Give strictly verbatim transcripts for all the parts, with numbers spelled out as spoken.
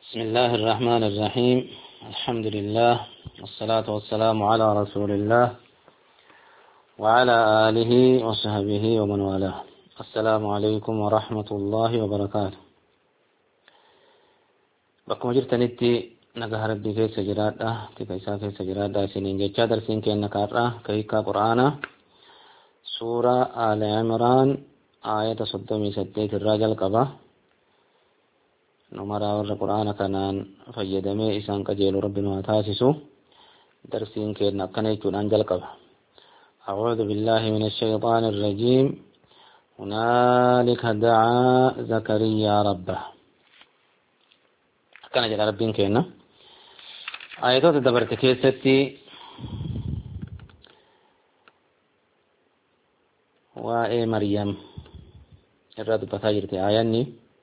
بسم الله الرحمن الرحيم. الحمد لله والصلاة والسلام على رسول الله وعلى آله وصحبه ومن والاه. السلام عليكم ورحمة الله وبركاته. بكم جرتنتي نجاه ربي كيس جرادة تكيسا كيس جرادة سنين جتشا درسين كأن كارة كيكا قرآن سورة آل عمران آية صدمي ستيت الراجل قبا نمرا ور قرآن كانان فيدمي إسان كجيل ربنا وتاسسو درسين كيرنا كنيتون أنجل قبا. أعوذ بالله من الشيطان الرجيم. هنالك دعا زكريا ربه. كان جل ربين كينا آياتات دبرت كيستي وإيه مريم الرد بتاجرتي آياني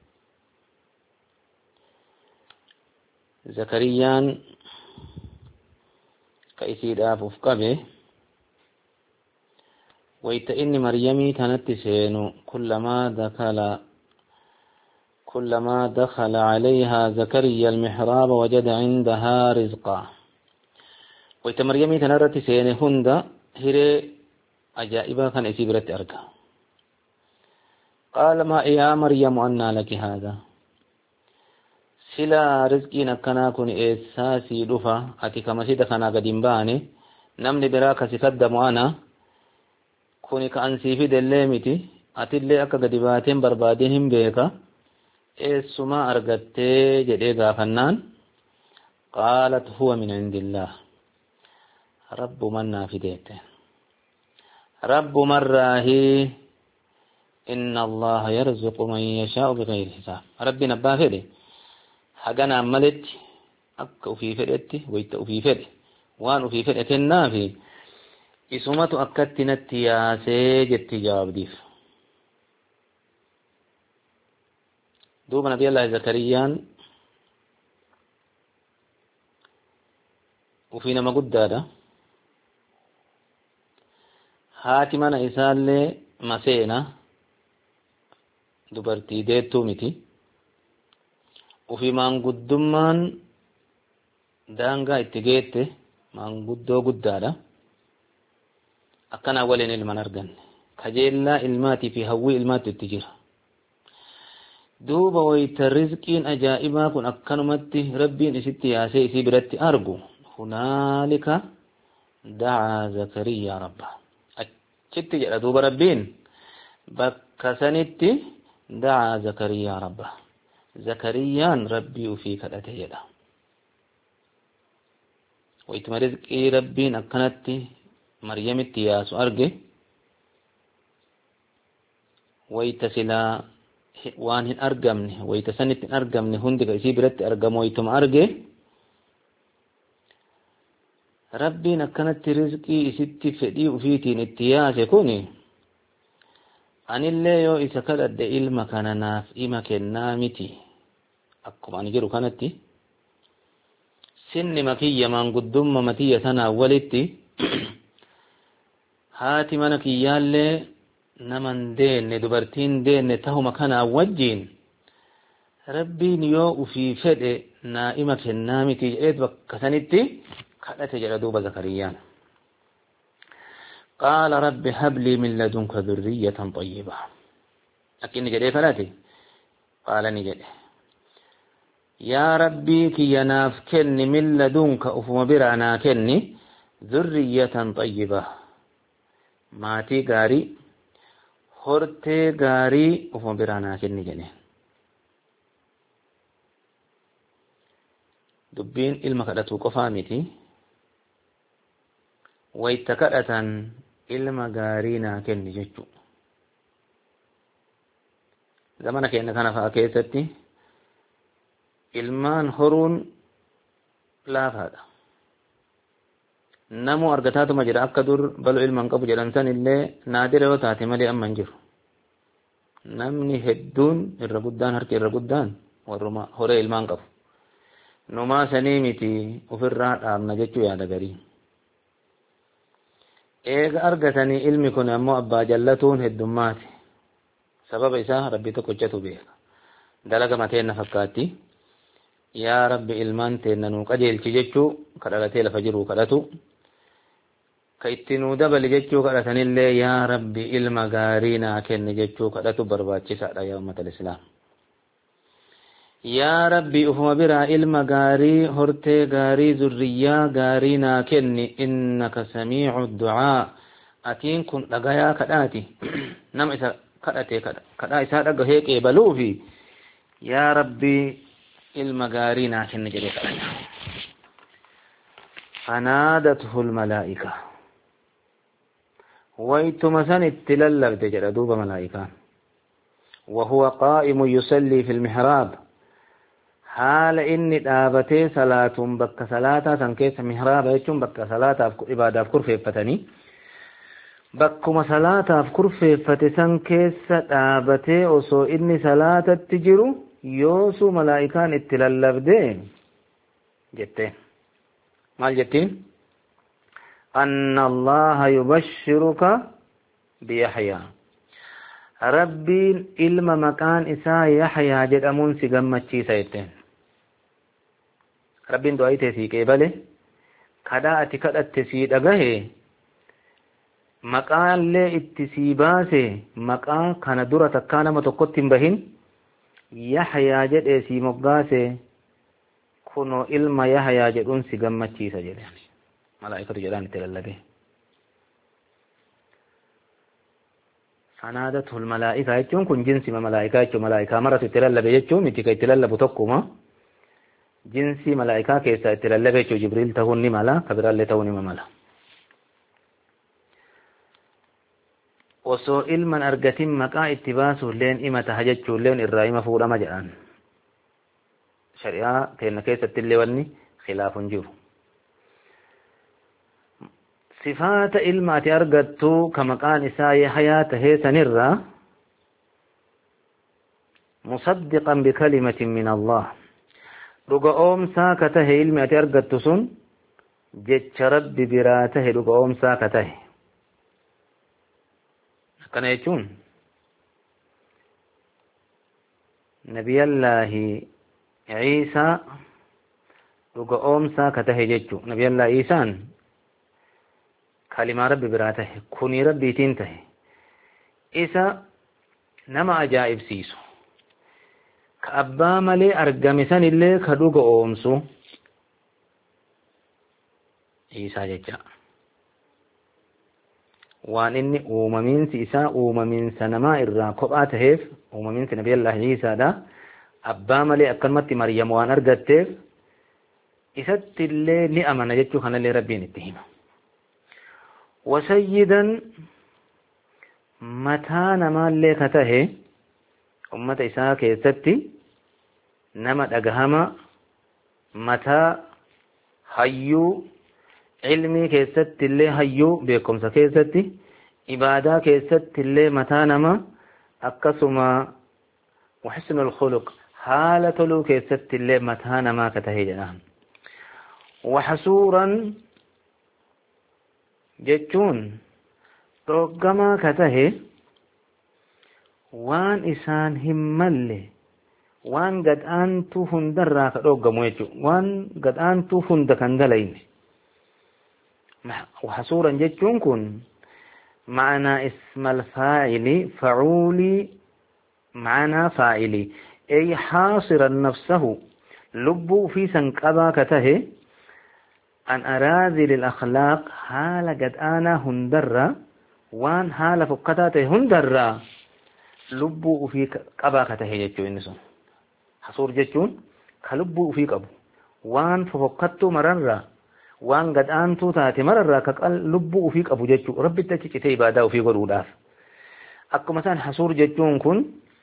زكريان كأسيد أفوف قبه ويتئن مريمي كانت سينو كلما دخل كلما دخل عليها زكريا المحراب وجد عندها رزقا. ويت مريمي تنرت سين هند هري أجائبا كان إسيبرت أركا. قال ما يا مريم أنى لك هذا سلا رزقي نكنا كن إساسي دفا أتي كما سيدا كنا قديم باني نمني براك سفدم أنا كوني كأنسي في دلمتي أتي اللي أكا قدباتين بربادهم بيكا إسما أرغتي جديغا فنان. قالت هو من عند الله رب من نافديت رب مراهي إن الله يرزق من يشاء بغير حساب. ربي نبافده حقنا عملت أكا وفي فدت ويت وفي فد وان وفي فدت النافي إسمة أكدتنا التياسي جت جواب ديف. دوب نبي الله زكريان وفينا ما قد دادا هاتمنا إسال مسينا دبرتي ديتو متي وفي من قدمان دانغا اتجيت من قدو قدادا أكنا أولين المنارغن كجيلا الماتي في هوي الماتي التجير دوبا ويت الرزقين أجائبا كن أكنمتي ربين إستي ياسي إسي برتي أرجو. هنالك دعا زكريا ربه أجت جرى دوبا ربين بكسنتي دعا زكريا ربه زكريان ربي وفيك الأتيلا ويت رزقي ربين أكنتي مريم التياس أرجي ويت سلا waan hin argamne wayta sanitti hin argamne hundi isii biratti argamu waytuma arge rabbiin akkanatti rizqii isitti fedhii ufiitiin itti yaase kuni anillee yoo isa kadhadhe ilma kana naaf ima kennaa miti akkuma ani jedhu kanatti sinni makiyya maanguddumma matiyya sanaa walitti haati mana kiyyaallee naman deenne dubartiin deenne tahuma kana wajjiin rabbiin yoo ufii fedhe naa'ima kennaa miti jedheet bakka sanitti kadhate jedha duuba zakariyaan. qaala rabbi hablii min ladunka dhurriyyatan xayyiba akkinni jedhee kadhate qaala ni jedhe yaa rabbii kiyya naaf kenni min ladunka ufuma biraa naa kenni dhurriyyatan xayyiba maatii gaarii hortee gaarii ufuma biraa naa kenni jedhe. dubbiin ilma kadhatuu qofaa miti wayta kadhatan ilma gaarii naa kenni jechuu. zamana keenya kana fa'a keessatti ilmaan horuun laafaadha. namu argataatuma jira akka dur balu ilman qabu jedhan san illee naadira yoo taate malee amma hin jiru. namni hedduun irra guddaan harki irra guddaan warruma horee ilmaan qabu. numaa sanii miti ofirraa dhaabna jechuu yaada garii. eega argatanii ilmi kun ammoo abbaa jallatuun heddummaati. sababa isaa rabbii tokkochatu beeka. dalaga mateen na fakkaatti. يا رب إلمان تننو قجل تججو كدلتي لفجرو كدتو كيتنو دبل ججو كدتن اللي يا رب إلما غارينا كن ججو كدتو برباتي سعدا يا أمة الإسلام يا ربي أفهم برا إلما غاري هرتي غاري ذرية غارينا كن إنك سميع الدعاء أتين كن لغايا كداتي نم إسا كداتي كدا إسا لغا هيك إبلو في يا ربي المغارينا كن جدي كداتا فنادته الملائكة ويتمسن التللب تجد دوب ملائكة وهو قائم يصلي في المحراب حال إني دابتي صلاة بك صلاة تنكيس محراب يجون بك صلاة إبادة أفكر في فتني بكما صلاة أفكر في فتسن كيس دابتي وصو إني صلاة تجرو يوسو ملائكان اتلالب دين جتين مال جتين أن الله يبشرك بيحيى ربي علم مكان إساء يحيى جد أمون سيقمت چيسا يتين ربي دعاي تسيك إبالي كدا أتكاد التسيد أغاه مكان لي اتسيباسي مكان كان دورة كان متقوت بهن يحيى جد إسي مقاسي كنو علم يحيى جد أمون سيقمت چيسا جد يعني ملائكة جلان تلالبه فنادته الملائكة يجون كن جنسي ملائكة يجون ملائكة مرة تلالبه يجون متك يتلالبه تقوما جنسي ملائكة كيسا يتلالبه يجون جبريل تهوني ملا كبرال تهوني ملا وصو علما أرغتين مكا اتباسه لين إما تهججو لين إرائم فورا مجران شريعة تهنا كيسا تلواني خلاف جيرو صفات علما أرغتو كمكان إساء حياته سنرى مصدقا بكلمة من الله رغا أوم ساكته علما أرغتو سن جتش رب براته رغا أوم ساكته كان يجون نبي الله عيسى رغا أوم ساكته جتشو نبي الله عيسى كلمة رب براته كوني ربي تنته إسا نما أجائب سيسو كأبا ملي أرقمسان اللي كدوغ أومسو إيسا ججا وان إني أوممين سيسا أوممين سنما إرى قبعتهف أوممين سنبي الله عيسى دا أبا ملي أكلمت مريم وان أرقتهف إسا تلي نئمنا ججو خانا اللي ربي نتهيما وسيدا متى نما اللي كته أمة إساء كيستي نما دقهما متى هيو علمي كيستي اللي هيو بيكم سكيستي إبادة كيستي اللي متى نما أكسما وحسن الخلق حالة لو كيستي اللي متى نما كته جناهم وحسورا jechuun dhoggamaa ka tahe waan isaan hin malle waan gad'aantuu hundarraa ka dhoggamu jechu waan gad'aantuu hunda kan dalayne وحصورا jechuun kun معنى اسم الفاعل فعولي معنى فاعلي أي حاصرا نفسه لبو في سنقبا كته أن أراذل الأخلاق حال قد أنا هندرة وان حال فقطاته هندرة لبو في قباكته يجو إنسو حصور جتون كلبو في قبو وان فقطته مررة وان قد أنتو تاتي مررة كقل لبو في قبو جتو ربي تتكتي عبادة في قروداف أكو مثلا حصور جتون كن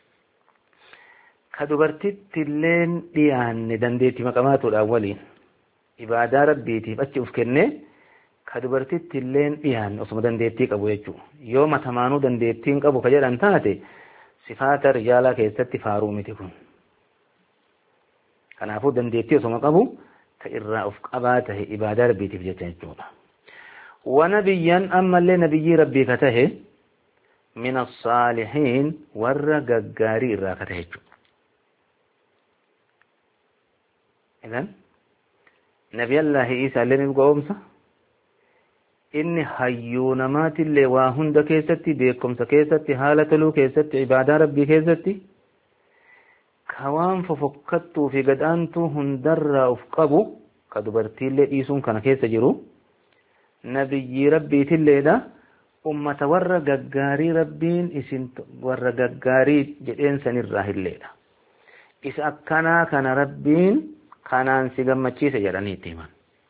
كدبرتي تلين ديان دنديتي مقامات الأولين ibadaa rabbiitiif achi uf kenne ka dubartitti illeen dhiyaan osuma dandeettii qabu jechuudha. Yoo matamaanuu dandeettiin qabu ka jedhan taate sifaata rijaalaa keessatti faaruu miti kun. Kanaafuu dandeettii osuma qabu ka irraa of qabaa tahe ibadaa rabbiitiif jecha jechuudha. Wanabiyyan ammallee nabiyyii rabbii ka tahe min as-saalihiin warra gaggaarii irraa ka tahe jechuudha. إذن نبي الله عيسى اللي نبقى inni hayyuu namaatillee waa hunda keessatti beekumsa keessatti haala toluu keessatti ibaadaa rabbii keessatti ka waan fofokkattuu fi gadhaantuu hundarraa uf qabu ka dubartiillee dhiisuun kana keessa jiru nabiyyii rabbiitilleedha ummata warra gaggaarii rabbiin isin warra gaggaarii jedheen sanirraa hilleedha isa akkanaa kana rabbiin kanaan si gammachiise jedhaniitti himan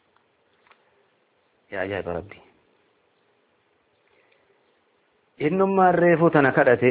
yaa ajaa'iba rabbii innummaan reefuu tana kadhate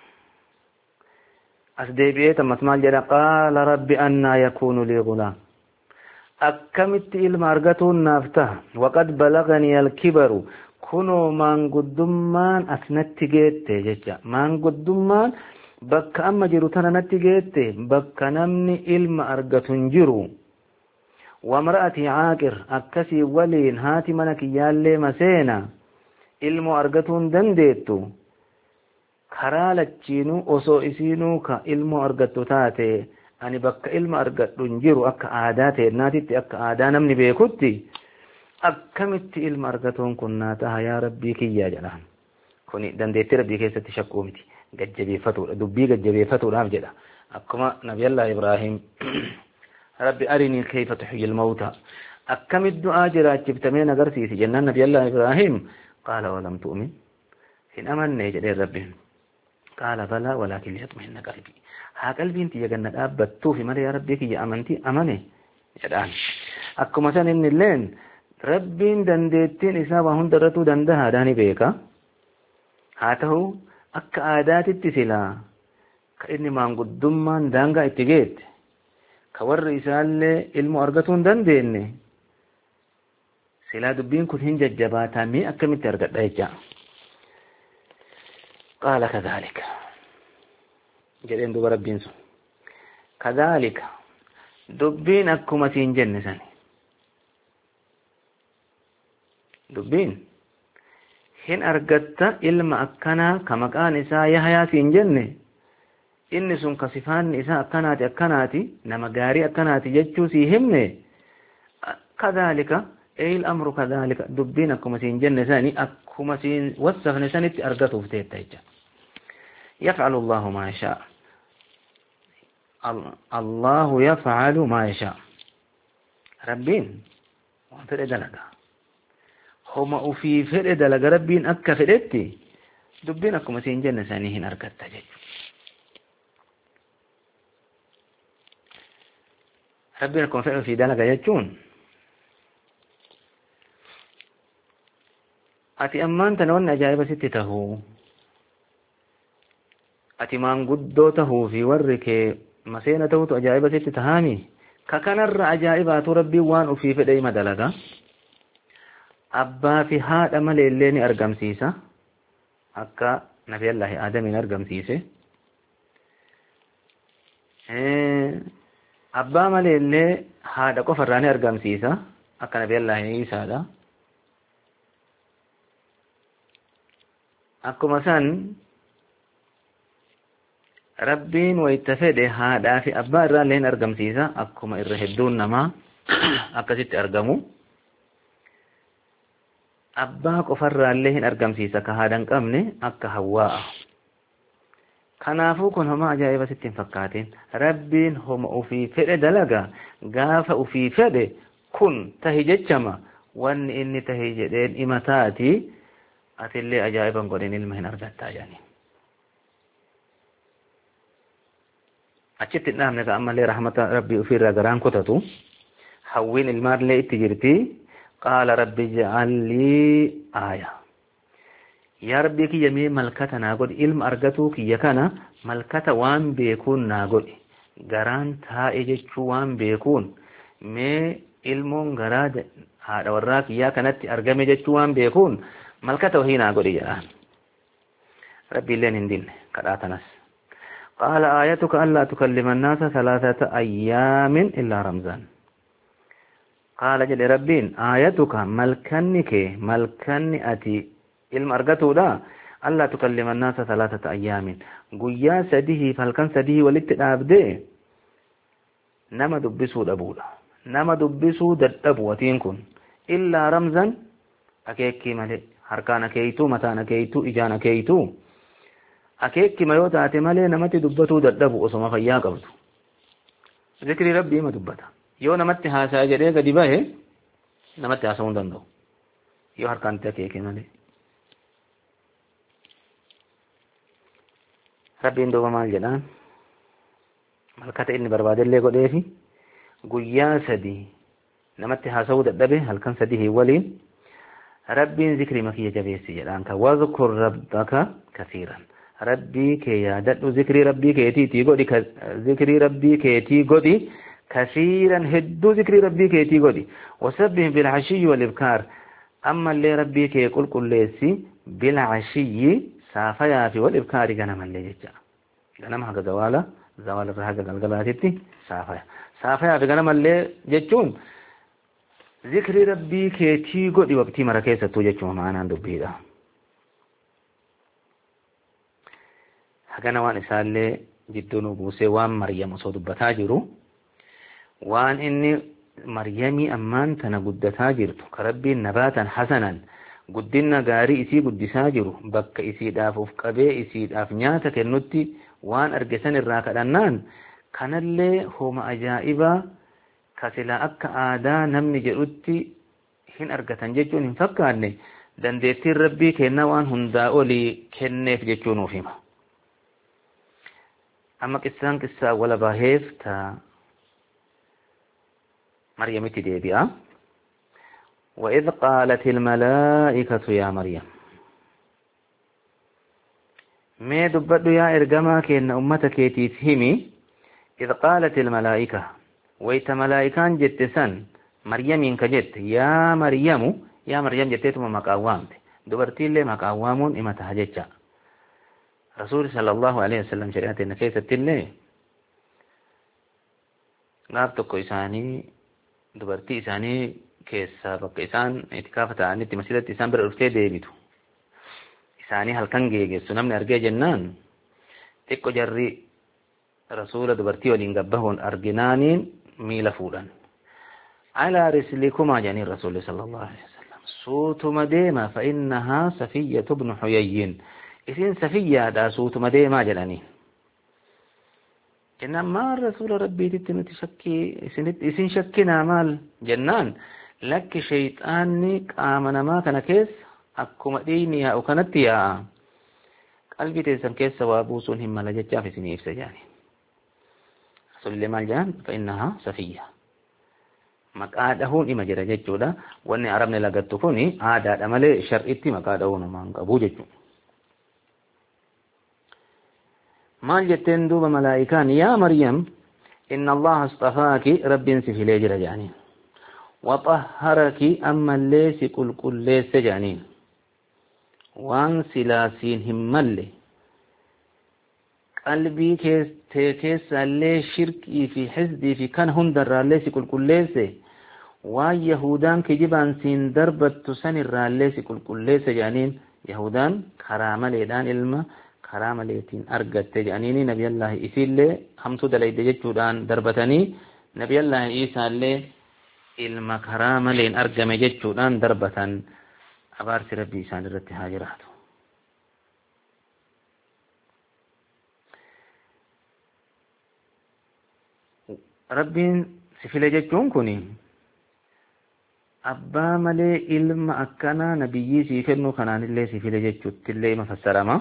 as deebi'ee tammas maal jedha qaala rabbi annaa yakuunu lii gulaam akkamitti ilma argatuun naaf taha waqad balaganii alkibaru kunoo maanguddummaan as natti geette jecha maanguddummaan bakka amma jiru tana natti geette bakka namni ilma argatu hin jiru wamra'atii caaqir akkasii waliin haati mana kiyyaallee maseena ilmoo argatuun dandeettu karaa lachiinuu osoo isiinuu ka ilmoo argattu taate ani bakka ilma argadhu hin jiru akka aadaa teennaatitti akka aadaa namni beekutti akkamitti ilma argatuun kun naa taha yaa rabbii kiyyaa jedhaan kuni dandeettii rabbii keessatti shakkuu miti gajjabeeffatuudha dubbii gajjabeeffatuudhaaf jedha akkuma nabiyallah ibraahim rabbi arinii kayfa tuhyil mawta akkamit du'aa jiraachiftamee agarsiisi jennaan nabiyallah ibraahim قال ولم تؤمن إن أمن جدير ربي قال بلى ولكن ليطمئن قلبي ها قلبي انت يا جنة أبتو في مالي يا ربي كي أمنتي أمني جدان أكو مثلا إن اللين ربي دندتين إسابة هندرتو دندها داني بيكا هاته أك آدات التسلا كإني ما نقول دمان دانغا اتجيت كور رسالة المؤرقتون دنديني سلا دبين كن هنج الجباتا مي أكمل ترقد دايجا قال كذلك جدين دوب ربين سو كذلك دبين أكما سينجن ساني دبين هن أرقدت إلما أكنا كمكان إساء يحيا سينجن إني سن كصفان إساء أكناتي أكناتي نما غاري أكناتي ججو سيهمني كذلك أي الأمر كذلك دبين أكما سين جنة ثاني أكما سين وصف نساني أرقته في تيتا يفعل الله ما يشاء الله يفعل ما يشاء ربين وفرد لك هما أفي فرد لك ربين أكا فردتي دبين أكما سين جنة ثاني هن أرقت جج ربين أكما فرد في دلك يجون ati ammaan tana wanni ajaa'iba sitti tahuu ati maanguddoo tahuu fi warri kee maseena tahutu ajaa'iba sitti tahaami ka kanarra ajaa'ibaatu rabbiin waan ufii fedhe ima dalaga abbaa fi haadha maleellee ni argamsiisa akka nabiyallaahi aadamiin argamsiise abbaa maleellee haadha qofarraa ni argamsiisa akka nabiyallaahi Iisaadha akkuma san rabbiin wayta fedhe haadhaa fi abbaa irraa illee argamsiisa akkuma irra hedduun namaa akkasitti argamu abbaa qofarraa illee hin argamsiisa ka haadha hin qabne akka Hawwaa kanaafuu kun homa ajaa'iba sitti hin fakkaatin rabbiin homa ufii fedhe dalaga gaafa ufii fedhe kun tahi jechama wanni inni tahi jedheen imataati atillee ajaa'iban godhin ilma hin argattaa jedhani achitti dhaabne ka ammallee rahmata rabbii ofiirraa garaan kutatu hawwiin ilmaallee itti jirti qaala rabbi ij'al lii aaya yaa rabbii kiyya mee malkata naa godhi ilma argatuu kiyya kana malkata waan beekuun naa godhi garaan taa'e jechuu waan beekuun mee ilmoon garaa haadha warraa kiyyaa kanatti argame jechuu waan beekuun malkata wahii naa godhi jedhaan rabbi illeen hin dinne kadhaa tanas قال آيتك ألا تكلم الناس ثلاثة أيام إلا رمزان قال جل ربين آيتك ملكنك ملكني أتي المرقة لا ألا تكلم الناس ثلاثة أيام قيا سديه فالكن سديه ولتناب دي نما دبسو دبولا nama dubbisuu dadhabu watiin kun illaa ramzan akeekii malee harkaan akeeytuu mataan akeeytuu ijaan akeeytuu akeekima yoo taate malee namatti dubbatuu dadhabu osoma fayyaa qabdu zikrii rabbii ma dubbata yoo namatti haasaa jedhee gadi bahe namatti haasa'uu hin danda'u yoo harkaan itti akeeke malee rabbiin duuba maal jedhaan malkata inni barbaadellee godheefi guyyaa sadii namatti haasa'uu dadhabe halkan sadii waliin rabbiin zikrii makiyya jabeessi jedhaan ka wadhkur rabbaka kasiiran rabbii kee yaadadhu zikrii rabbii keetiitii godhi zikrii rabbii keetii godhi kasiiran hedduu zikrii rabbii keetii godhi wasabbih bil'ashiyyi wal ibkaar amma illee rabbii kee qulqulleessi bil'ashiyyi saafayaa fi wal ibkaari ganamallee jecha ganama haga zawaala zawaala irraa haga galgalaatitti saafaya saafaya fi ganamallee jechuun zikrii rabbii keetii godhi waqtii mara keessattuu jechuun maanaan dubbiidha hagana waan isaallee jidduu nu buusee waan maryam osoo dubbataa jiru waan inni maryamii ammaan tana guddataa jirtu ka rabbiin nabaatan hasanan guddina gaarii isii guddisaa jiru bakka isiidhaaf uf qabee isiidhaaf nyaata kennutti waan argesan irraa kadhannaan kanallee homa ajaa'ibaa kasila akka aadaa namni jedhutti hin argatan jechuun hin fakkaanne dandeettiin rabbii kennaa waan hundaa olii kenneef jechuu nuuf hima amma qissaan qissaa wala baheef ta maryamitti deebi'a وإذ قالت الملائكة يا مريم ما دبدو يا إرجما كأن أمتك تفهمي إذ قالت الملائكة ويت ملائكان جتسن مريم كجت يا مريم يا مريم جتتم مقاوامت دبرتي لي مقاوامون إما تهجتشا رسول صلى الله عليه وسلم شريعة النكيسة تلي نابتك إساني دبرتي إساني keessa bakka isaan itikaafa ta'anitti masjidatti isaan bira dhuftee deebitu isaanii halkan geegessu namni argee jennaan xiqqo jarri rasuula dubartii waliin gabbahuun arginaaniin miila fuudhan alaa rislikumaa jedhanii rasuulli sallallahu alaihi wasallam suutuma deema fa innahaa safiyyatu ibnu huyayyin isin safiyyaadha suutuma deemaa jedhanii jennaan maal rasuula rabbiititti nuti shakkii isin shakkinaa maal jennaan lakki shayxaanni qaama namaa kana keessa akkuma dhiigni yaa'u kanatti yaa'a qalbii teessan keessa waa buusuun hin mala jechaaf isinii ibsa jedhani rasuulillee maal jedhan fa innahaa safiyya maqaa dhahuun ima jira jechuudha wanni arabni lagattu kuni aadaadha malee shar'itti maqaa dhahuu namaa hin qabu jechuudha maal jetteen duuba malaa'ikaan yaa maryam inna allaha astafaaki rabbiin si filee jira jedhaniin وطهرك أما الليس كل كل ليس جانين وان سلاسين همالي قلبي كيس تيكيس اللي شركي في حزدي في كان هندر الليس كل كل ليس وان يهودان كجبان سين دربت تسن الليس كل كل ليس جانين يهودان كرامة ليدان علم كرامة ليتين أرقت جانيني نبي الله إسيل لي همسو دلائي دجتودان دربتني نبي الله إيسا اللي ilma karaa maleen argame jechuudhaan darbatan abaarsi rabbii isaan irratti haa jiraatu rabbiin si file jechuun kun abbaa malee ilma akkanaa nabiyyii sii kennu kanaanillee si file jechuuttillee ima fassarama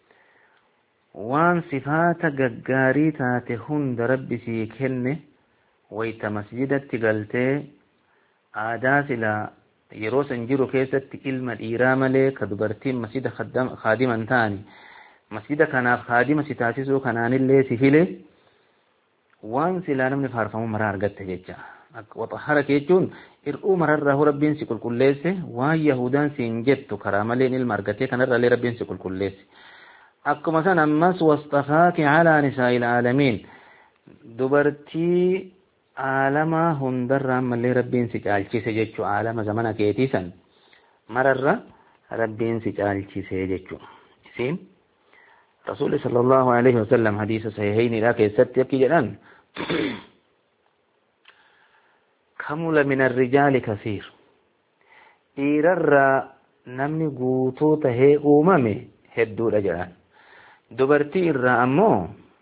waan sifaata gaggaarii taate hunda rabbi sii kenne wayta masjidatti galtee aadaa sila yeroo san jiru keessatti ilma dhiiraa malee ka dubartiin masjida khaadiman ta'ani masjida kanaaf khaadima si taasisuu kanaanillee si file waan silaa namni faarfamu maraa argatte jecha waxahara jechuun ir'uu mararraa rabbiin si qulqulleesse waan yahudaan siin jettu karaa maleen ilma argattee kanarraallee rabbiin si qulqulleesse akkuma san ammas wastafaaki alaa nisaa'il aalamiin dubartii عالما هندر ملي ربين سجالشي سجدشو عالم زمانا كيتيسا مرر ربين سجالشي سجدشو سين رسول صلى الله عليه وسلم حديث صحيحين لا كيست يكي جلان kamula min arrijaali kasiir dhiirarraa namni guutuu tahee uumame hedduudha jedhan dubartii irraa ammoo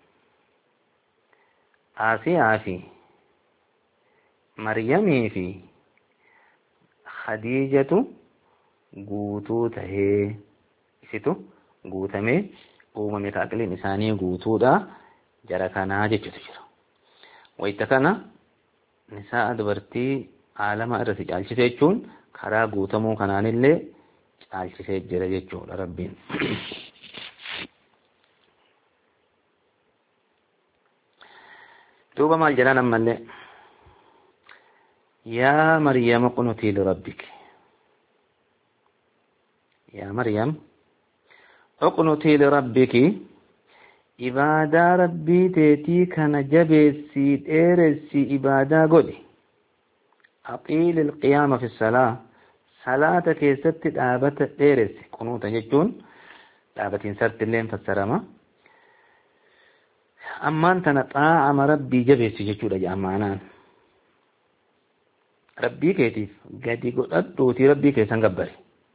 Aasiyaa fi Maryamii fi Khadiijatu guutuu tahee isitu guutamee uumame ka aqliin isaanii guutuudha jara kanaa jechuutu jira. Wayita kana nisaa dubartii aalama irratti caalchisee jechuun karaa guutamuu kanaanillee caalchisee jira jechuudha Rabbiin. دوبا مال جلال أمالي يا مريم اقنتي لربك يا مريم اقنتي لربك إبادة ربي تيتي كان جبسي إيرسي إبادة قولي أطيل القيام في الصلاة صلاة كيست دابة إيرسي قنوتا ججون دابة انسرت اللين فالسرامة أمان تنطاع أما ربي جبسي ججودة جامعنان ربي كيتيف قدي قدوتي ربي كيسان قبري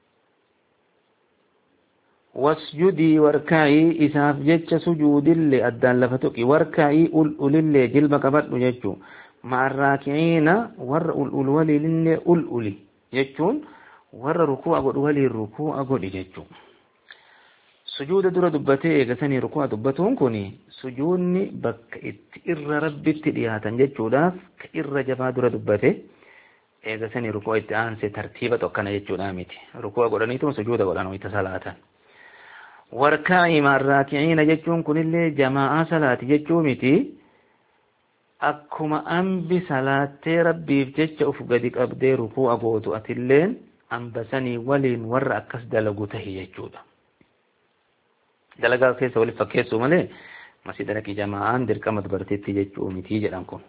واسجدي واركعي إساف جج سجود اللي أدان لفتك واركعي أول اللي جلب قبط ججو مع الراكعين ور أول ولي للي أول ججون ور ركوع قد ولي الركوع قد ججو سجود در دبته قسني ركوع دبتون كوني سجودني بك إر ربي تدياتا ججو داف كإر جفا در دبته قسني ركوع إتعان سي ترتيبة وكنا ججو دامتي ركوع قدانيتم سجود قدانو إتصالاتا warkaa'i marraaki'iina jechuun kunillee jamaa'a salaati jechuu miti akkuma ambi salaattee rabbiif jecha uf gadi qabdee rukuu'a gootu atilleen ambasanii waliin warra akkas dalagu tahi jechuudha. Dalagaa keessa waliif fakkeessuu malee masjida dhaqii jamaa'aan dirqama dubartiitti jechuu miti jedhan kun.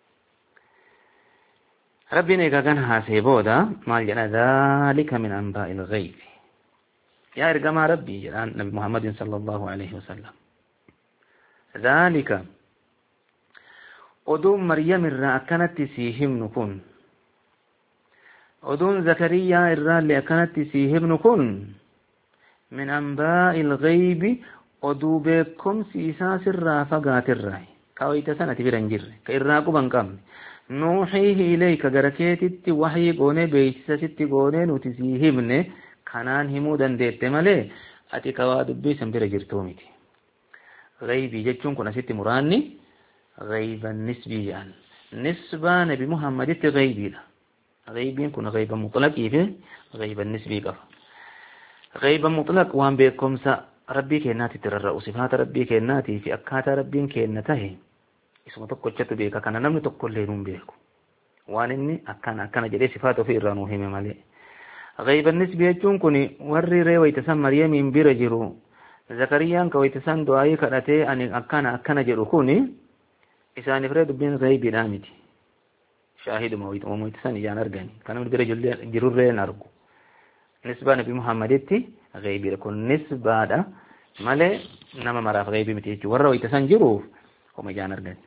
Rabbiin egaa kan haasee booda maal jedha dhaalika min anbaa'il ghaybi يا إرجما ربي الآن نبي محمد صلى الله عليه وسلم ذلك أدوم مريم الرا كانت تسيهم نكون أدوم زكريا الرا اللي كانت تسيهم نكون من أنباء الغيب أدو بكم سيساس الرا فقات الرا كويت سنة برنجر كإراكو بنكم نوحيه إليك جركيت وحي قوني بيسست قوني نتسيهمني kanaan himuu dandeette malee ati kawaa dubbii san bira jirtuu miti. Ghaybii jechuun kun asitti muraanni ghayban nisbii jedhan. Nisbaa nabi Muhammaditti ghaybiidha. Ghaybiin kun ghayba mutlaqii fi ghayban nisbii qaba. Ghayban mutlaq waan beekumsa rabbii kennaatitti rarra'u sifaata rabbii kennaatii fi akkaataa rabbiin kenna tahe isuma tokkochatu beeka kana namni tokkollee nuun beeku. Waan inni akkana akkana jedhee sifaata ofii irraa nuu hime malee. غيب النسبة يجون كوني ورّي ري ويتسمى مريم بيرجرو زكريا كويتسان دعائي كرتي أن أكنا أكنا جرو كوني إسان فرد بين غيب نامتي شاهد مويت ومويتسان يجان أرجاني كانوا بيرجل جرو ري نارجو نسبة نبي محمد تي غيب يكون نسبة دا ماله نما مراف غيب متيجو ورّي ويتسان جرو هم يجان أرجاني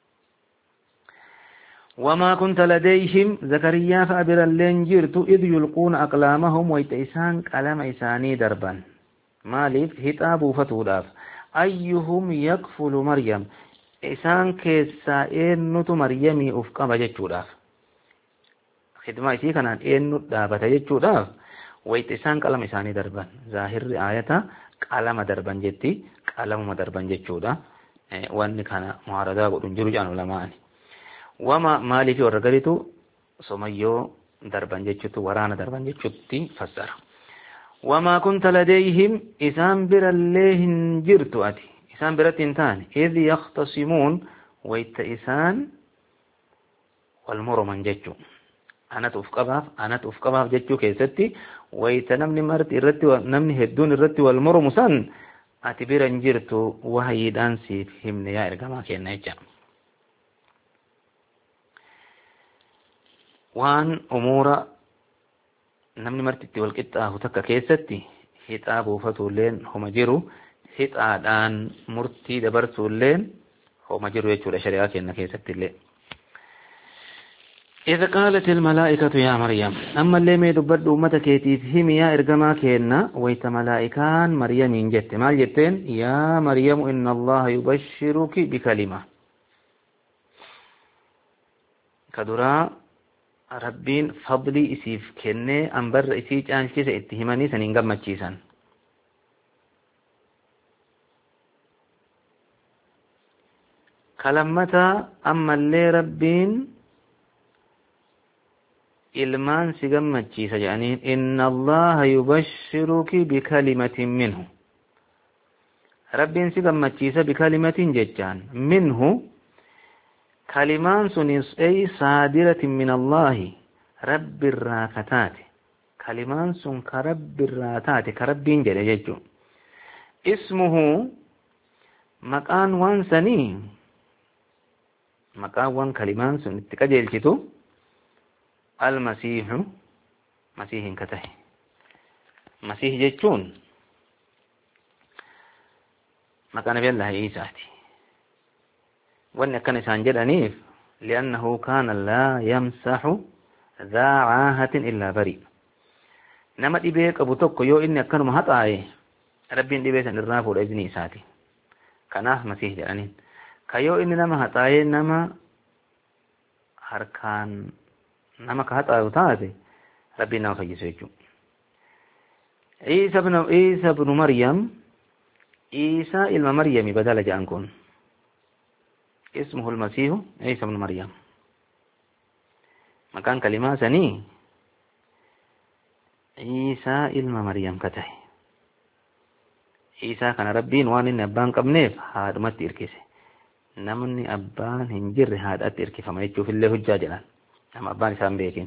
وما كنت لديهم زكريا فأبر اللين جرت إذ يلقون أقلامهم ويتئسان قلم إساني دربا مالف هتاب فتوداف أيهم يكفل مريم إسان كيسا إنت مريمي أفقام جتوداف خدمة إسي كانت إنت دابت جتوداف ويتئسان قلم إساني دربا ظاهر آية قلم دربا جتي قلم دربا جتودا وأن كان معارضة ونجر جان علماء وما مالي في ورغريتو سميو دربان جچتو ورانا دربان جچتي فسر وما كنت لديهم إسان بر الله جرت أتي إسان برت انتان إذ يختصمون ويت إسان والمر من جچو أنا تفقباف أنا تفقباف جچو كيستي ويت نمني مرت الرت ونمني هدون الرت والمر مسان أتي برن جرتو وهي دانسي فيهم يا إرقما كينا يجا waan umuura namni martitti wal qixxaafu takka keessatti hixaa buufatuulleen homa jiru hixaadhaan murtii dabarsuulleen homa jiru jechuudha shari'aa kenna keessatti illee. إذا قالت الملائكة يا مريم أما اللي ما يدبر أمتك يتيفهم يا إرجما كينا ويت ملائكان مريم جت ما جتين يا مريم إن الله يبشرك بكلمة كدرا ربين فضلي إسيف كنة أنبر إسيج أنشيس اتهماني سننقم مجيسان كلمة أما اللي ربين ilmaan si gammachiisa jedhaniin inna allaha yubashshiruki bikalimatin minhu rabbiin si gammachiisa bikalimatin jechaan minhu kalimaan sunis ay saadiratin min allahi rabbirraa kataate kalimaan sun ka rabbirraa taate ka rabbiin jedhe jechuun ismuhu maqaan waan sanii maqaan waan kalimaan sun itti qajeelchitu المسيح مسيح كته مسيح جتون ما كان بيان الله عيسى وأن كان سانجد أنيف لأنه كان لا يمسح ذا عاهة إلا بريء نما ديبيك أبو توكو يو إن كان مهطعي ربين ديبيك أن الرافو الإذني ساتي كاناه مسيح جانين كيو إن نما هطعي نما هركان nama ka haxaayu taate rabbiin nama fayyisu jechuudha. Isa ibn Isa ibn Maryam Isa ilma Maryami badala jedhan kun ismuhu al-Masiihu Isa ibn Maryam maqaan kalimaa sanii Isa ilma Maryam ka tahe Isa kana rabbiin waan inni abbaan qabneef haadhumatti irkise namni abbaan hin jirre haadhatti irkifama jechuuf illee hujjaa jedhan أما أبان إسان بيكين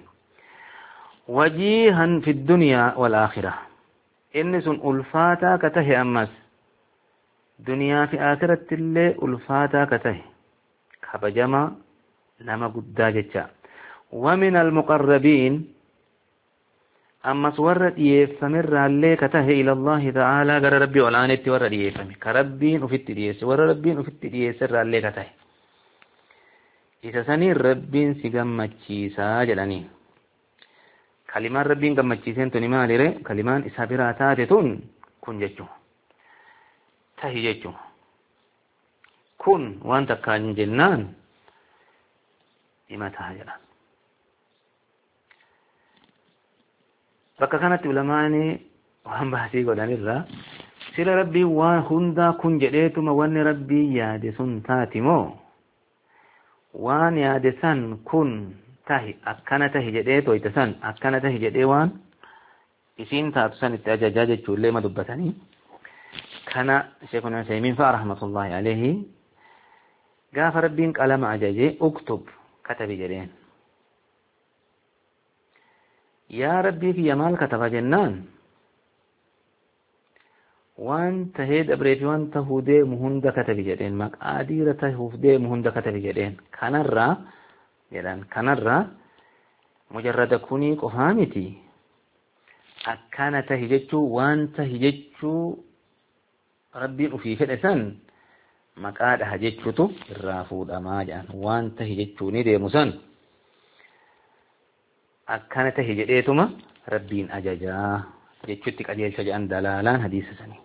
وجيها في الدنيا والآخرة إنس ألفاتا كته أمس دنيا في آخرة اللي ألفاتا كته خبجما لما قداجة ومن المقربين أما سورت يفمر اللي كته إلى الله تعالى قال ربي والآن اتورد يفمي كربين وفت ديس وربين وفت ديس اللي كته isa sanii rabbiin si gammachiisaa jedhanii kalimaan rabbiin gammachiiseen tuni maalire kalimaan isa biraa taate tun kun jechuu tahi jechuu kun waan takkaan jennaan himataa jedhan bakka kanatti ulamaani waan baasii godhanirra sila rabbiin waan hundaa kun jedheetuma wanni rabbii yaade sun taati moo waan yaade san kun tahi akkana tahi jedhee toyte san akkana tahi jedhee waan isiin taatu san itti ajajaa jechuullee ma dubbatanii kana Sheikhuna Useymiin fa'a rahmatullahi alayhi gaafa rabbiin qalama ajajee uktub katabi jedheen yaa rabbii kiyya maal kataba jennaan waan tahee dabree fi waan tahuu deemu hunda katabi jedheen maqaadiira tahuuf deemu hunda katabi jedheen kanarraa jedhan kanarraa mujarrada kunii qofaa miti akkana tahi jechuu waan tahi jechuu rabbiin ufii fedhe san maqaa dhaha jechuutu irraa fuudhamaa jedhan waan tahi jechuu ni deemu san akkana tahi jedheetuma rabbiin ajajaa jechuutti qajeelcha jedhan dalaalaan hadiisa sanii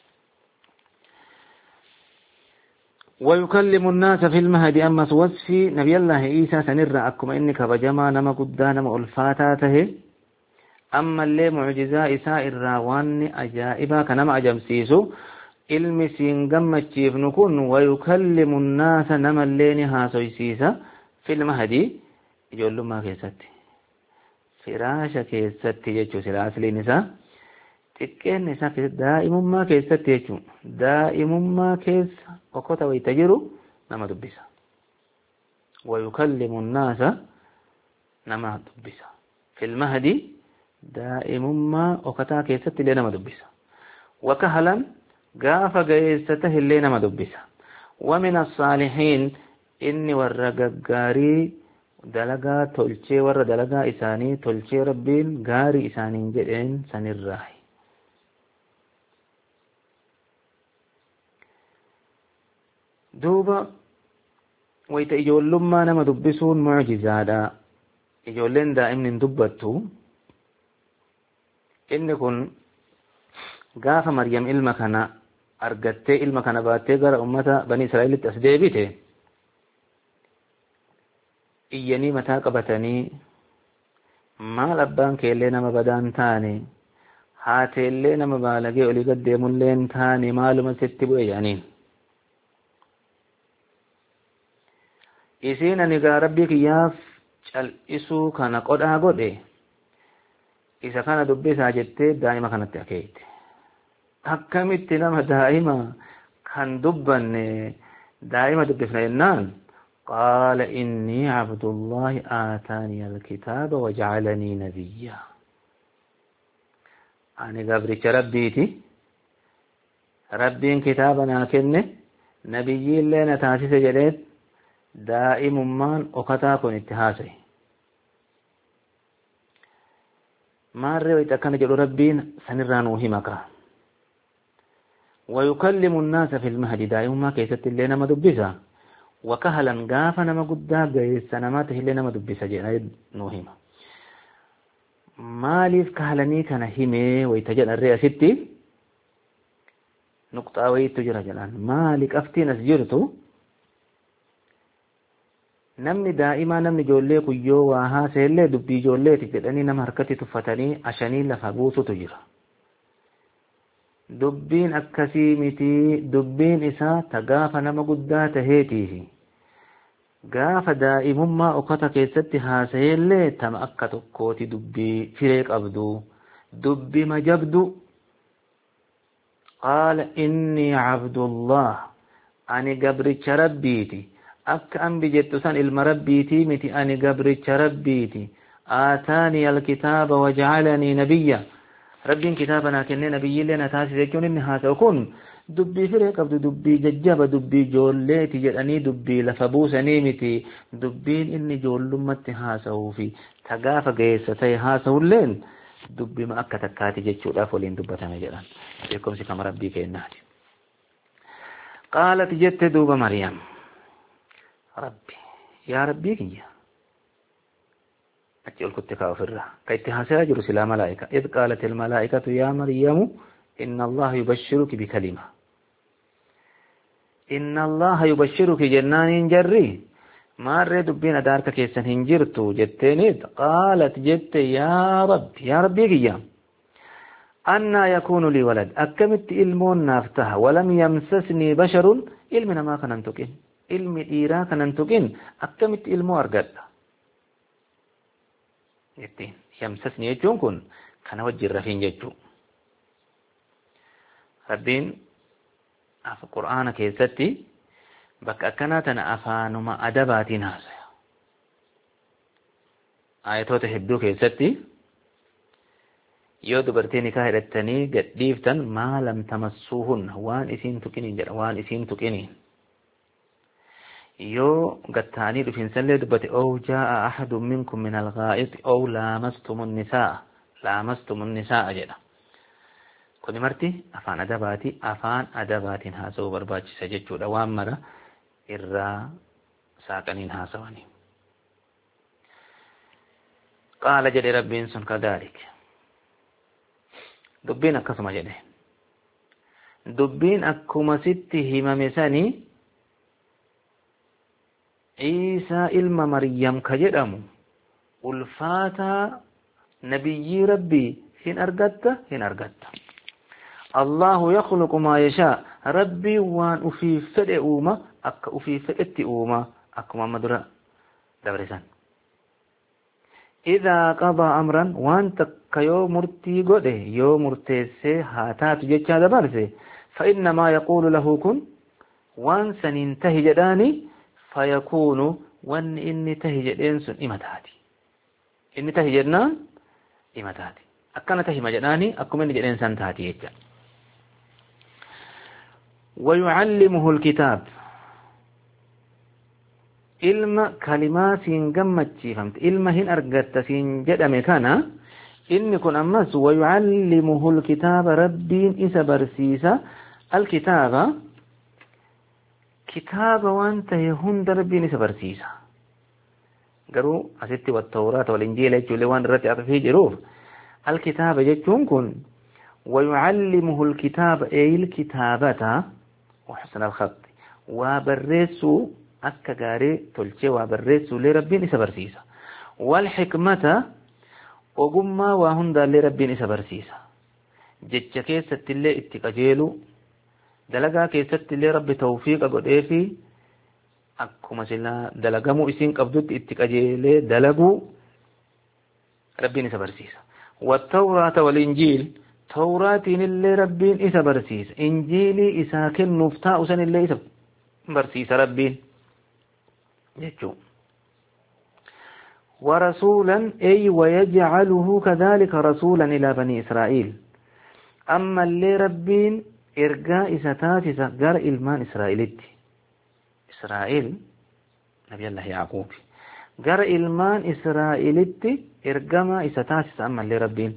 ويكلم الناس في المهد أما توفي نبي الله عيسى سنرى أكما إنك بجما نما قدان نما ألفاتاته أما اللي معجزاء إساء الراوان أجائبا كنما أجمسيسو ilmi siin gammachiifnu kun wayukallimu nnaasa nama illee ni haasoysiisa fil mahdi ijoollummaa keessatti firaasha keessatti jechuu sila asliin isaa xiqqeenni isaa keessatti daa'imummaa keessatti jechuu daa'imummaa keessa okkota wayita jiru nama dubbisa wayukallimu nnaasa nama dubbisa fil mahdi daa'imummaa okkataa keessatti illee nama dubbisa wakahalan gaafa ga'eessata illee nama dubbisa ومن الصالحين إني ورقاري دلقا تلشي ور دلقا إساني تلشي ربين غاري إساني جدين سن الراحي دوبا ويتأجول لما نما دبسون معجزادا ijoolleen daa'imni hin dubbattu inni kun gaafa Maryam ilma kana argattee ilma kana baattee gara ummata bani Israa'elitti as deebite iyyanii mataa qabatanii maal abbaan keellee nama badaan taane haateellee nama baalagee olii gad deemullee taane maaluma sitti bu'e jedhaniin. Isiin ani gaa rabbii kiyyaaf cal'isuu kana qodhaa godhe isa kana dubbisaa jettee daa'ima kanatti akeekte. Akkamitti nama daa'ima kan dubbanne daa'ima dubbifna jennaan qaala innii abdullaahi aataanii alkitaaba wajacalanii nabiyyaa. Ani gabricha rabbiiti rabbiin kitaaba naa kenne nabiyyiillee na taasise jedheet daa'imummaan okataa kun itti haasa'e. Maarree wayita akkana jedhu rabbiin sanirraa nuu himaka. ويكلم الناس في المهد دائما كيست اللي نما دبسا وكهلا غافا نما قدا غيس سنماته اللي نما دبسا جنا نوهما ماليف كهلني كان همي ويتجن الرئاستي نقطة ويتجرى جلان مالك أفتين أسجرتو namni daa'ima namni ijoollee kuyyoo waa haaseellee dubbii ijoolleeti jedhanii nama harkatti tuffatanii ashanii lafa buusutu jira. Dubbiin akkasii miti dubbiin isaa ta gaafa nama guddaa taheetiifi gaafa daa'imummaa okata keessatti haasayeellee tama akka tokkooti dubbii firee qabdu dubbii majabdu. qaala inni abdullah ani gabricha rabbiiti akka ambi jettu san ilma rabbiitii miti ani gabricha rabbiiti aataani alkitaaba wajacalanii nabiyya rabbiin kitaaba naa kennee nabiyyiillee na taasise jechuun inni haasa'u kun dubbii firee qabdu dubbii jajjaba dubbii ijoolleeti jedhanii dubbii lafa buusanii miti dubbiin inni ijoollummatti haasa'uu fi ta gaafa geessa ta'e haasa'ulleen dubbima akka takkaati jechuudhaaf waliin dubbatame jedhan beekumsi kama rabbii kennaati. qaalat jette duuba Maryam rabbi yaa rabbii kiyya achi ol kutte kaa ofirraa ka itti haasayaa jiru silaa malaa'ika id qaalat ilmalaa'ikatu yaa maryamu inna allaha yubashshiruki bikalima inna allaha yubashshiruki jennaaniin jarri maarree dubbiin ada harka keessan hin jirtu jetteeniit qaalat jette yaa rabbi yaa rabbii kiyya annaa yakuunu lii walad akkamitti ilmoon naaf taha walam yamsasnii basharun ilmi namaa kanan tuqin ilmi dhiiraa kanan tuqin akkamitti ilmoo argadha jettiin yamsasni jechuun kun kana wajjin rafiin jechuu rabbiin qur'aana keessatti bakka akkanaa tana afaanuma adabaatiin haasaya ayatoota hedduu keessatti yoo dubartiin nikaa hidhattanii gadhiiftan maa lam tamassuuhunna waan isiin tuqiniin jedha waan isiin tuqiniin yoo gattaanii dhufiinsallee dubbate ow jaa'a ahadun minkum min alghaa'iti ow laamastumun nisaa laamastumun nisaa jedha kuni marti afaan adabaati afaan adabaatiin haasa'uu barbaachisa jechuudha waan mara irraa saaqaniin haasawanii qaala jedhe rabbiin sun kadhaalik dubbiin akkasuma jedhe dubbiin akkuma sitti himame sanii Isa ilma Maryam ka jedhamu ulfaataa nabiyyii rabbii hin argatta hin argatta Allahu yakhluqu maa yashaa rabbii waan ufii fedhe uuma akka ufii fedhetti uuma akkuma amma dura dabarsan idhaa qadaa amran waan takka yoo murtii godhe yoo murteessee haa taatu jechaa dabarse fa innamaa yaquulu lahu kun waan saniin tahi jedhaani فيكون وان إني تهي جدين سن إمتاتي إني تهي جدنان إمتاتي أكنا تهي مجداني أكو من جدين سن تاتي يجا ويعلمه الكتاب إلما كلمات سنجمت فهمت إلما هن أرقدت سنجد أمكانا إني كن أمس ويعلمه الكتاب ربين إسا برسيسا الكتاب kitaaba waan tahe hunda rabbiin isa barsiisa قروا أستي والتوراة والإنجيل يجوا لوان رتي أطفي جروف الكتاب يجون كن ويعلمه الكتاب أي الكتابة وحسن الخط وبرسو أكا غاري تلشي وبرسو لربين إسابرسيسا والحكمة وقما وهندا لربين إسابرسيسا جتشا كيست اللي اتقاجيلو دلقا كيست اللي رب توفيق قد إيفي أكما سلا دلقامو إسين قبضت اتقاجيلي دلقو ربين إسابرسيسا والتوراة والإنجيل توراتين اللي ربين إسابرسيس إنجيلي إساكن نفتاء سن اللي إسابرسيس ربين يجو ورسولا أي ويجعله كذلك رسولا إلى بني إسرائيل أما اللي ربين إرقاء إساتاتي سقر إلمان إسرائيلتي إسرائيل نبي الله يعقوب قر إلمان إسرائيلتي إرقما إساتاتي أما اللي ربين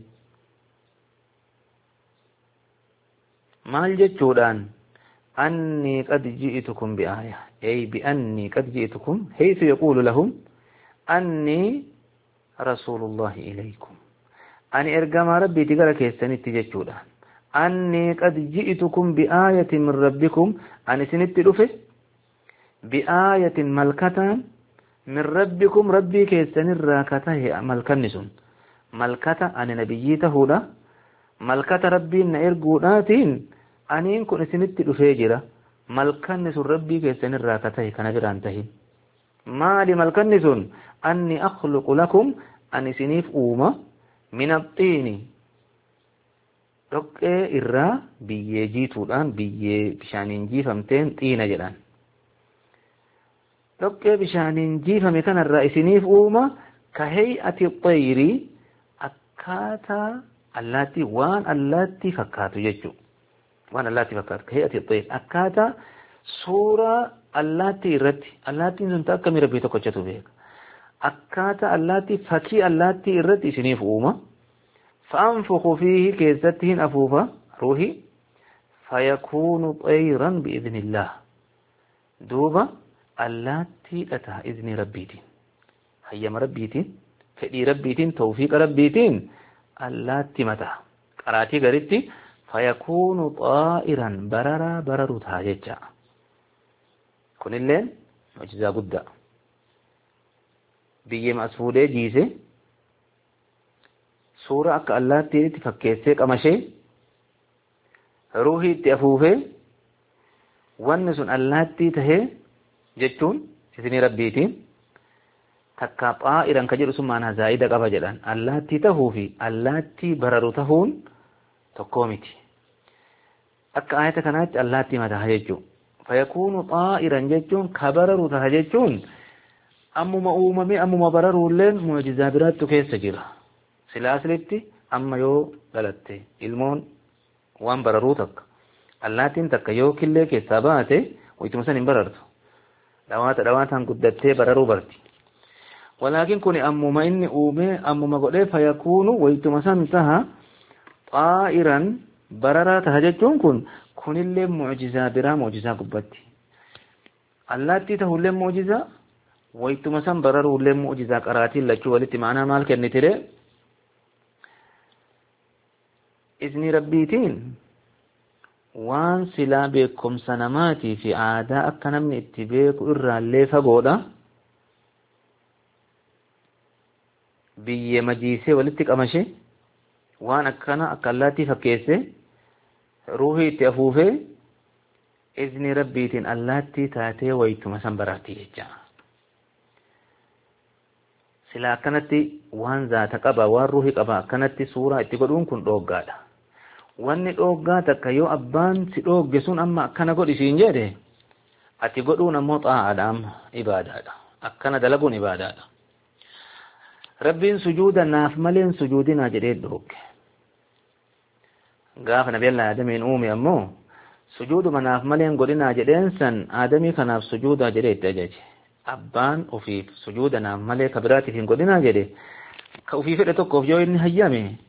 مال جتشودان أني قد جئتكم بآية أي بأني قد جئتكم حيث يقول لهم أني رسول الله إليكم أني إرقام ربي تقرأ كيستني تجتشودان أني قد جئتكم بآية من ربكم أني سنت رفه بآية ملكتان من ربكم ربي كيستني الراكته ملكنسون ملكة أني نبيته له ملكة ربي نإرقوناتين أنين كن سنت رفيجرة ملكنس ربي كيستني الراكته كنبران تهين ما لملكنس أني أخلق لكم أني سنيف أوما من الطين دقة إرّا بيجيتودان بيه بشانينجي فمتين طين جلان دقة بشانينجي فمتين الرئيسينيف أوما كهيئة الطير أكاتا اللاتي وان اللاتي فكاتو يجو وان اللاتي فكاتو كهيئة الطير أكاتا سورة اللاتي رتي اللاتي ننتا كمي ربي تقوشتو بيك أكاتا اللاتي فكي اللاتي رتي سنيف أوما فأنفخ فيه كيزتهن أفوفا روحي فيكون طيرا بإذن الله دوبا اللاتي أتى إذن ربيتين هيام ربيتين فدي ربيتين توفيق ربيتين اللاتي متى قراتي قريتي فيكون طائرا بررا بررو تاججا كن الليل معجزة قد بيّم أسفودي جيسي سورة أكا الله تيري تفكيسيك أمشي روحي تأفوفي وانسون الله تيته جتون إذن ربيتين تكا طائرا كجر سمانا زائدة قبا جلان الله تيتهوفي الله تي بررو تهون تقومتي أكا آية كانت الله تي متهججون فيكون طائرا جتون كبررو تهججون أمو ما أوممي أمو ما بررو لين معجزة برات كيس جيرا silaasilitti amma yoo dhalatte ilmoon waan bararuu takka allaattiin takka yoo killee keessaa baate wayituma san hin barartu dhawaata dhawaataan guddattee bararuu barti walaakin kun ammuma inni uumee ammuma godhee fayakuunu wayituma san taha xaa'iran bararaa taha jechuun kun kunillee mucjizaa biraa mucjizaa gubbatti allaattii tahullee mucjizaa wayituma san bararuullee mucjizaa qaraatiin lachuu walitti maanaa maal kennitire إذن ربيتين وان سلا بكم سنماتي في عاداء أكنا من اتباك إرى اللي فقودا بي مجيسي ولتك أمشي وان أكنا أكلاتي فكيسي روحي تأفوفي إذن ربيتين اللاتي تاتي ويتم سنبراتي جا سلا أكنتي وان ذات قبا وان روحي قبا أكنتي سورة اتقلون كن روغادا wanni dhoggaa takka yoo abbaan si dhogge sun amma akkana godhi siin jedhe ati godhuun ammoo xaa'aadha amma ibaadaadha akkana dalaguun ibaadaadha rabbiin sujuuda naaf maleen sujuudinaa jedhee dhogge gaafa nabi Allah aadamiin uume ammoo sujuuduma naaf maleen godhinaa jedheen san aadamii kanaaf sujuudaa jedhee itti ajaje abbaan ofiif sujuuda naaf malee kabiraatiif hin godhinaa jedhe ka ofii fedhe tokkoof yoo inni hayyame